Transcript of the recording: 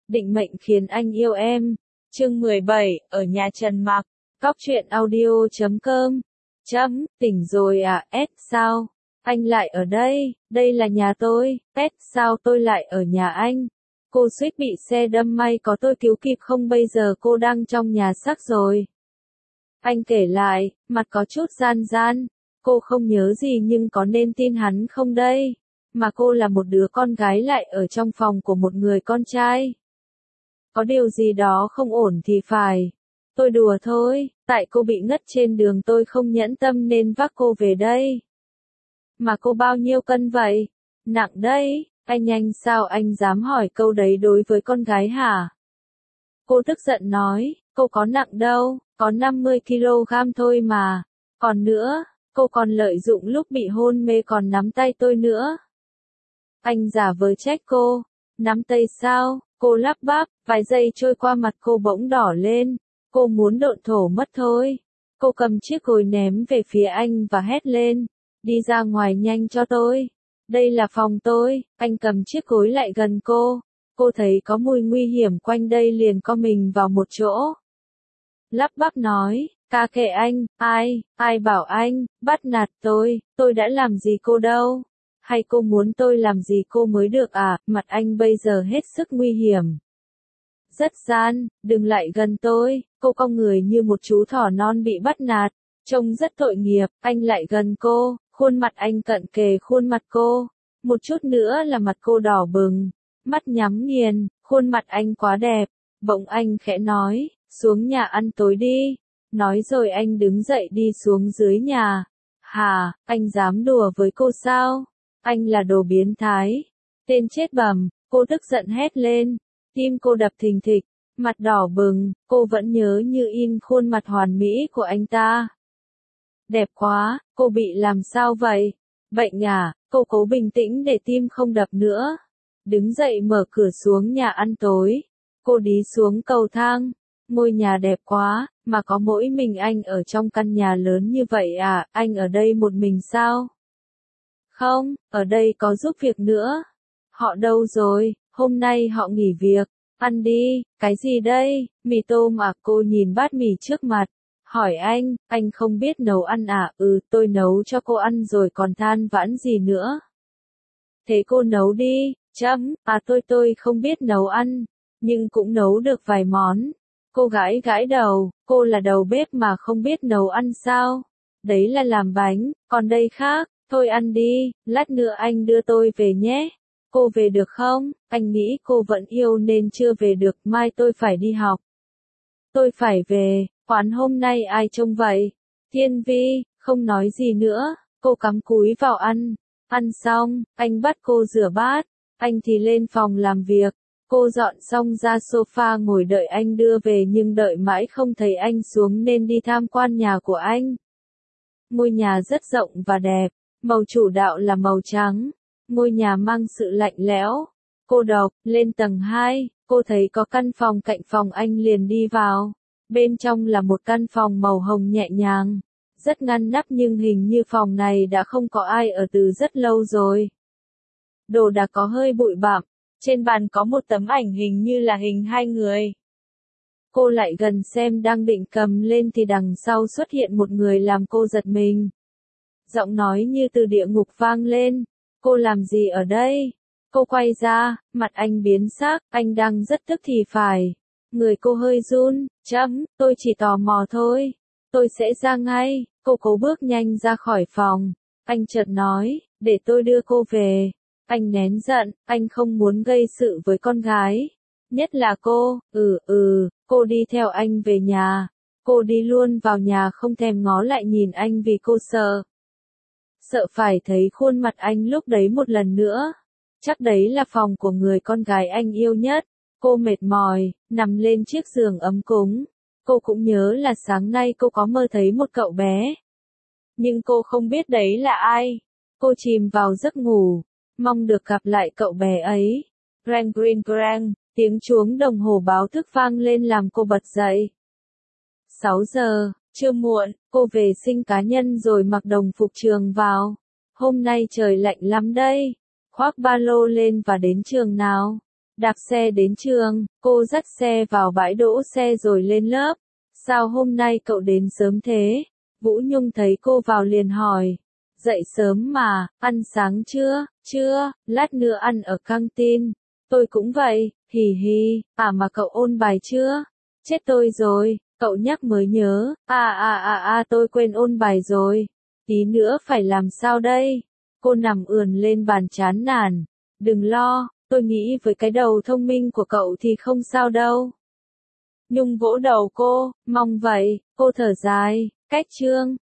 Định mệnh khiến anh yêu em. Chương 17, ở nhà Trần Mặc. Cóc truyện audio.com. Tỉnh rồi à, sao? Anh lại ở đây, đây là nhà tôi, sao tôi lại ở nhà anh? Cô suýt bị xe đâm, may có tôi cứu kịp, không bây giờ cô đang trong nhà xác rồi. Anh kể lại, mặt có chút gian gian. Cô không nhớ gì nhưng có nên tin hắn không đây? Mà cô là một đứa con gái lại ở trong phòng của một người con trai. Có điều gì đó không ổn thì phải. Tôi đùa thôi, tại cô bị ngất trên đường tôi không nhẫn tâm nên vác cô về đây. Mà cô bao nhiêu cân vậy? Nặng đấy, anh sao anh dám hỏi câu đấy đối với con gái hả? Cô tức giận nói, cô có nặng đâu, có 50 kg thôi mà. Còn nữa, cô còn lợi dụng lúc bị hôn mê còn nắm tay tôi nữa. Anh giả vờ trách cô, nắm tay sao? Cô lắp bắp, vài giây trôi qua mặt cô bỗng đỏ lên, cô muốn độn thổ mất thôi. Cô cầm chiếc gối ném về phía anh và hét lên, đi ra ngoài nhanh cho tôi. Đây là phòng tôi. Anh cầm chiếc gối lại gần cô thấy có mùi nguy hiểm quanh đây liền co mình vào một chỗ. Lắp bắp nói, ca kệ anh, ai bảo anh, bắt nạt tôi đã làm gì cô đâu. Hay cô muốn tôi làm gì cô mới được à? Mặt anh bây giờ hết sức nguy hiểm. Rất gian, đừng lại gần tôi. Cô cong người như một chú thỏ non bị bắt nạt, trông rất tội nghiệp. Anh lại gần cô, khuôn mặt anh cận kề khuôn mặt cô. Một chút nữa là mặt cô đỏ bừng, mắt nhắm nghiền, khuôn mặt anh quá đẹp. Bỗng anh khẽ nói, xuống nhà ăn tối đi. Nói rồi anh đứng dậy đi xuống dưới nhà. Hà, anh dám đùa với cô sao? Anh là đồ biến thái. Tên chết bẩm, cô tức giận hét lên. Tim cô đập thình thịch, mặt đỏ bừng, cô vẫn nhớ như in khuôn mặt hoàn mỹ của anh ta. Đẹp quá, cô bị làm sao vậy? Bệnh à? Cô cố bình tĩnh để tim không đập nữa. Đứng dậy mở cửa xuống nhà ăn tối. Cô đi xuống cầu thang. Ngôi nhà đẹp quá, mà có mỗi mình anh ở trong căn nhà lớn như vậy à? Anh ở đây một mình sao? Không, ở đây có giúp việc nữa. Họ đâu rồi? Hôm nay họ nghỉ việc. Ăn đi, cái gì đây? Mì tôm à? Cô nhìn bát mì trước mặt. Hỏi anh không biết nấu ăn à? Tôi nấu cho cô ăn rồi còn than vãn gì nữa. Thế cô nấu đi. Tôi không biết nấu ăn, nhưng cũng nấu được vài món. Cô gãi đầu, cô là đầu bếp mà không biết nấu ăn sao? Đấy là làm bánh, còn đây khác. Thôi ăn đi, lát nữa anh đưa tôi về nhé. Cô về được không? Anh nghĩ cô vẫn yêu nên chưa về được, mai tôi phải đi học. Tôi phải về, quán hôm nay ai trông vậy? Thiên Vi, không nói gì nữa, cô cắm cúi vào ăn. Ăn xong, anh bắt cô rửa bát, anh thì lên phòng làm việc. Cô dọn xong ra sofa ngồi đợi anh đưa về nhưng đợi mãi không thấy anh xuống nên đi tham quan nhà của anh. Ngôi nhà rất rộng và đẹp. Màu chủ đạo là màu trắng. Ngôi nhà mang sự lạnh lẽo. Cô độc, lên tầng 2, cô thấy có căn phòng cạnh phòng anh liền đi vào. Bên trong là một căn phòng màu hồng nhẹ nhàng. Rất ngăn nắp nhưng hình như phòng này đã không có ai ở từ rất lâu rồi. Đồ đạc có hơi bụi bặm. Trên bàn có một tấm ảnh hình như là hình hai người. Cô lại gần xem đang định cầm lên thì đằng sau xuất hiện một người làm cô giật mình. Giọng nói như từ địa ngục vang lên. Cô làm gì ở đây? Cô quay ra, mặt anh biến sắc, anh đang rất tức thì phải. Người cô hơi run, tôi chỉ tò mò thôi. Tôi sẽ ra ngay. Cô cố bước nhanh ra khỏi phòng. Anh chợt nói, để tôi đưa cô về. Anh nén giận, anh không muốn gây sự với con gái. Nhất là cô, cô đi theo anh về nhà. Cô đi luôn vào nhà không thèm ngó lại nhìn anh vì cô sợ. Sợ phải thấy khuôn mặt anh lúc đấy một lần nữa. Chắc đấy là phòng của người con gái anh yêu nhất. Cô mệt mỏi, nằm lên chiếc giường ấm cúng. Cô cũng nhớ là sáng nay cô có mơ thấy một cậu bé. Nhưng cô không biết đấy là ai. Cô chìm vào giấc ngủ, mong được gặp lại cậu bé ấy. Grang green grang, tiếng chuông đồng hồ báo thức vang lên làm cô bật dậy. 6 giờ, chưa muộn, cô vệ sinh cá nhân rồi mặc đồng phục trường vào. Hôm nay trời lạnh lắm đây. Khoác ba lô lên và đến trường nào. Đạp xe đến trường, cô dắt xe vào bãi đỗ xe rồi lên lớp. Sao hôm nay cậu đến sớm thế? Vũ Nhung thấy cô vào liền hỏi. Dậy sớm mà, ăn sáng chưa? Chưa, lát nữa ăn ở căng tin. Tôi cũng vậy, hì hì, mà cậu ôn bài chưa? Chết tôi rồi, cậu nhắc mới nhớ, tôi quên ôn bài rồi. Tí nữa phải làm sao đây? Cô nằm ườn lên bàn chán nản. Đừng lo, tôi nghĩ với cái đầu thông minh của cậu thì không sao đâu. Nhung vỗ đầu cô, mong vậy, cô thở dài, cách chương.